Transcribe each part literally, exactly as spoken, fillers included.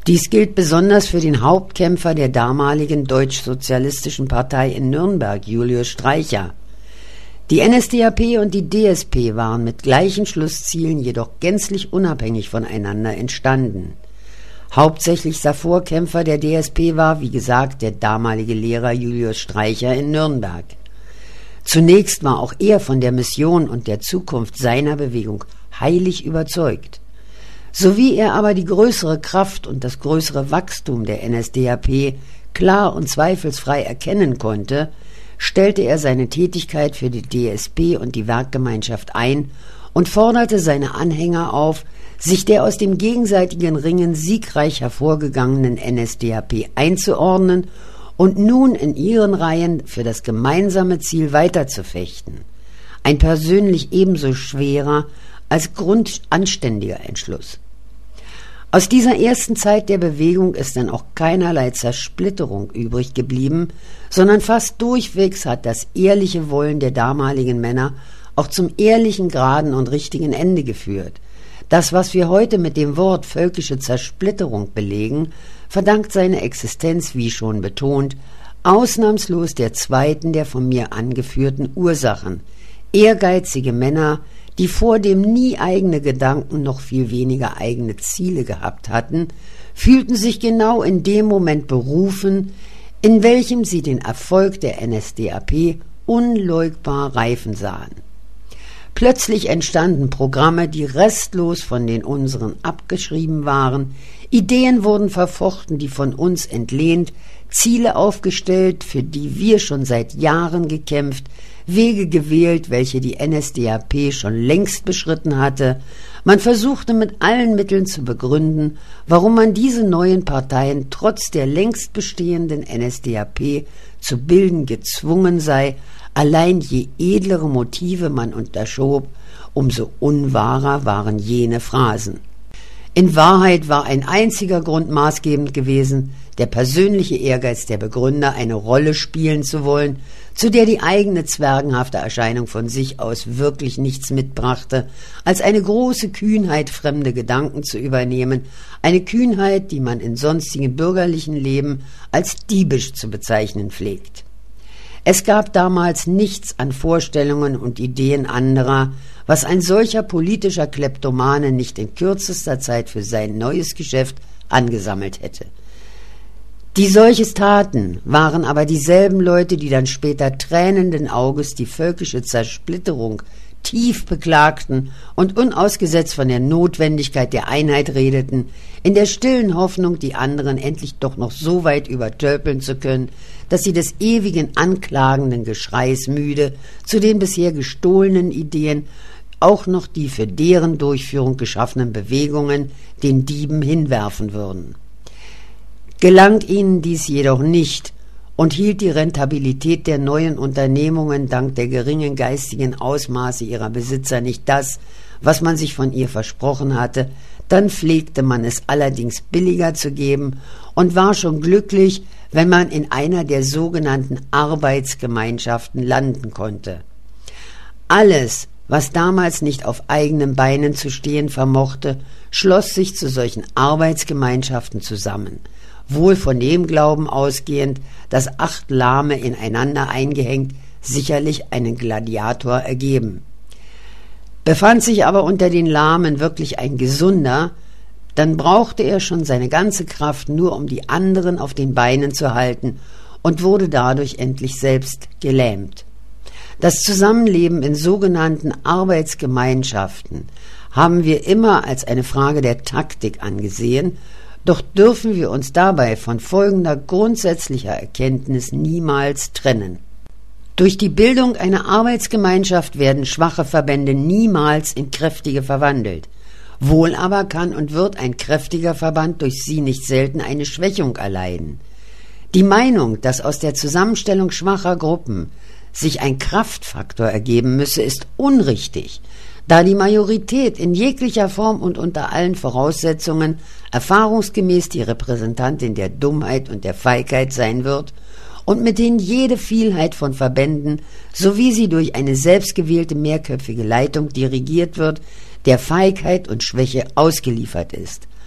Dies gilt besonders für den Hauptkämpfer der damaligen Deutschsozialistischen Partei in Nürnberg, Julius Streicher. Die N S D A P und die D S P waren mit gleichen Schlusszielen jedoch gänzlich unabhängig voneinander entstanden. Hauptsächlichster Vorkämpfer der D S P war, wie gesagt, der damalige Lehrer Julius Streicher in Nürnberg. Zunächst war auch er von der Mission und der Zukunft seiner Bewegung heilig überzeugt. Sowie er aber die größere Kraft und das größere Wachstum der N S D A P klar und zweifelsfrei erkennen konnte, stellte er seine Tätigkeit für die D S P und die Werkgemeinschaft ein und forderte seine Anhänger auf, sich der aus dem gegenseitigen Ringen siegreich hervorgegangenen N S D A P einzuordnen und nun in ihren Reihen für das gemeinsame Ziel weiterzufechten. Ein persönlich ebenso schwerer als grundanständiger Entschluss. Aus dieser ersten Zeit der Bewegung ist dann auch keinerlei Zersplitterung übrig geblieben, sondern fast durchwegs hat das ehrliche Wollen der damaligen Männer auch zum ehrlichen, geraden und richtigen Ende geführt. Das, was wir heute mit dem Wort völkische Zersplitterung belegen, verdankt seine Existenz, wie schon betont, ausnahmslos der zweiten der von mir angeführten Ursachen: ehrgeizige Männer, die vordem nie eigene Gedanken noch viel weniger eigene Ziele gehabt hatten, fühlten sich genau in dem Moment berufen, in welchem sie den Erfolg der N S D A P unleugbar reifen sahen. Plötzlich entstanden Programme, die restlos von den unseren abgeschrieben waren, Ideen wurden verfochten, die von uns entlehnt, Ziele aufgestellt, für die wir schon seit Jahren gekämpft, Wege gewählt, welche die N S D A P schon längst beschritten hatte. Man versuchte mit allen Mitteln zu begründen, warum man diese neuen Parteien trotz der längst bestehenden N S D A P zu bilden gezwungen sei. Allein je edlere Motive man unterschob, umso unwahrer waren jene Phrasen. In Wahrheit war ein einziger Grund maßgebend gewesen: der persönliche Ehrgeiz der Begründer, eine Rolle spielen zu wollen, zu der die eigene zwergenhafte Erscheinung von sich aus wirklich nichts mitbrachte, als eine große Kühnheit, fremde Gedanken zu übernehmen, eine Kühnheit, die man in sonstigem bürgerlichen Leben als diebisch zu bezeichnen pflegt. Es gab damals nichts an Vorstellungen und Ideen anderer, was ein solcher politischer Kleptomane nicht in kürzester Zeit für sein neues Geschäft angesammelt hätte. Die solches taten, waren aber dieselben Leute, die dann später tränenden Auges die völkische Zersplitterung tief beklagten und unausgesetzt von der Notwendigkeit der Einheit redeten, in der stillen Hoffnung, die anderen endlich doch noch so weit übertölpeln zu können, dass sie des ewigen anklagenden Geschreis müde zu den bisher gestohlenen Ideen auch noch die für deren Durchführung geschaffenen Bewegungen den Dieben hinwerfen würden. Gelangt ihnen dies jedoch nicht und hielt die Rentabilität der neuen Unternehmungen dank der geringen geistigen Ausmaße ihrer Besitzer nicht das, was man sich von ihr versprochen hatte, dann pflegte man es allerdings billiger zu geben und war schon glücklich, wenn man in einer der sogenannten Arbeitsgemeinschaften landen konnte. Alles, was damals nicht auf eigenen Beinen zu stehen vermochte, schloss sich zu solchen Arbeitsgemeinschaften zusammen, wohl von dem Glauben ausgehend, dass acht Lahme ineinander eingehängt sicherlich einen Gladiator ergeben. Befand sich aber unter den Lahmen wirklich ein Gesunder, dann brauchte er schon seine ganze Kraft nur, um die anderen auf den Beinen zu halten, und wurde dadurch endlich selbst gelähmt. Das Zusammenleben in sogenannten Arbeitsgemeinschaften haben wir immer als eine Frage der Taktik angesehen, doch dürfen wir uns dabei von folgender grundsätzlicher Erkenntnis niemals trennen. Durch die Bildung einer Arbeitsgemeinschaft werden schwache Verbände niemals in kräftige verwandelt. Wohl aber kann und wird ein kräftiger Verband durch sie nicht selten eine Schwächung erleiden. Die Meinung, dass aus der Zusammenstellung schwacher Gruppen sich ein Kraftfaktor ergeben müsse, ist unrichtig, da die Majorität in jeglicher Form und unter allen Voraussetzungen erfahrungsgemäß die Repräsentantin der Dummheit und der Feigheit sein wird und mit denen jede Vielheit von Verbänden, so wie sie durch eine selbstgewählte mehrköpfige Leitung dirigiert wird, der Feigheit und Schwäche ausgeliefert ist.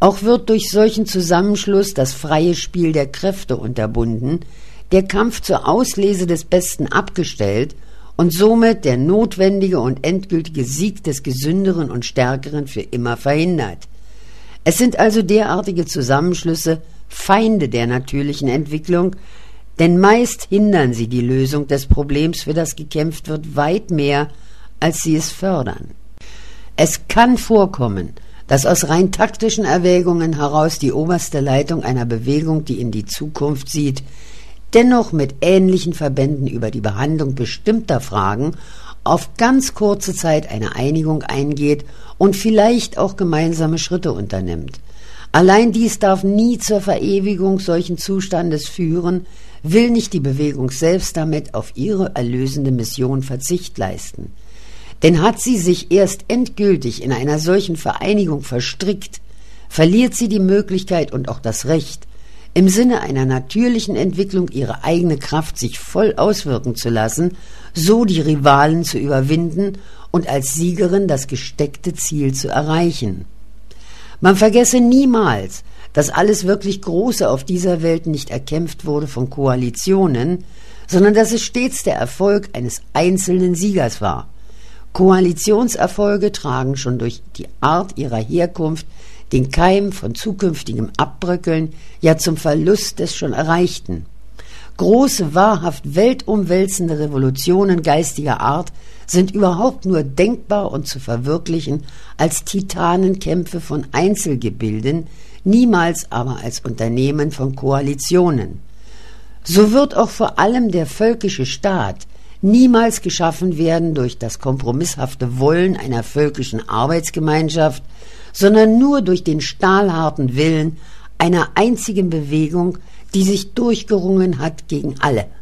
Auch wird durch solchen Zusammenschluss das freie Spiel der Kräfte unterbunden, der Kampf zur Auslese des Besten abgestellt und somit der notwendige und endgültige Sieg des Gesünderen und Stärkeren für immer verhindert. Es sind also derartige Zusammenschlüsse Feinde der natürlichen Entwicklung, denn meist hindern sie die Lösung des Problems, für das gekämpft wird, weit mehr, als sie es fördern. Es kann vorkommen, dass aus rein taktischen Erwägungen heraus die oberste Leitung einer Bewegung, die in die Zukunft sieht, dennoch mit ähnlichen Verbänden über die Behandlung bestimmter Fragen auf ganz kurze Zeit eine Einigung eingeht und vielleicht auch gemeinsame Schritte unternimmt. Allein dies darf nie zur Verewigung solchen Zustandes führen, will nicht die Bewegung selbst damit auf ihre erlösende Mission Verzicht leisten. Denn hat sie sich erst endgültig in einer solchen Vereinigung verstrickt, verliert sie die Möglichkeit und auch das Recht, im Sinne einer natürlichen Entwicklung ihre eigene Kraft sich voll auswirken zu lassen, so die Rivalen zu überwinden und als Siegerin das gesteckte Ziel zu erreichen. Man vergesse niemals, dass alles wirklich Große auf dieser Welt nicht erkämpft wurde von Koalitionen, sondern dass es stets der Erfolg eines einzelnen Siegers war. Koalitionserfolge tragen schon durch die Art ihrer Herkunft den Keim von zukünftigem Abbröckeln, ja zum Verlust des schon Erreichten. Große, wahrhaft weltumwälzende Revolutionen geistiger Art sind überhaupt nur denkbar und zu verwirklichen als Titanenkämpfe von Einzelgebilden, niemals aber als Unternehmen von Koalitionen. So wird auch vor allem der völkische Staat niemals geschaffen werden durch das kompromisshafte Wollen einer völkischen Arbeitsgemeinschaft, sondern nur durch den stahlharten Willen einer einzigen Bewegung, die sich durchgerungen hat gegen alle.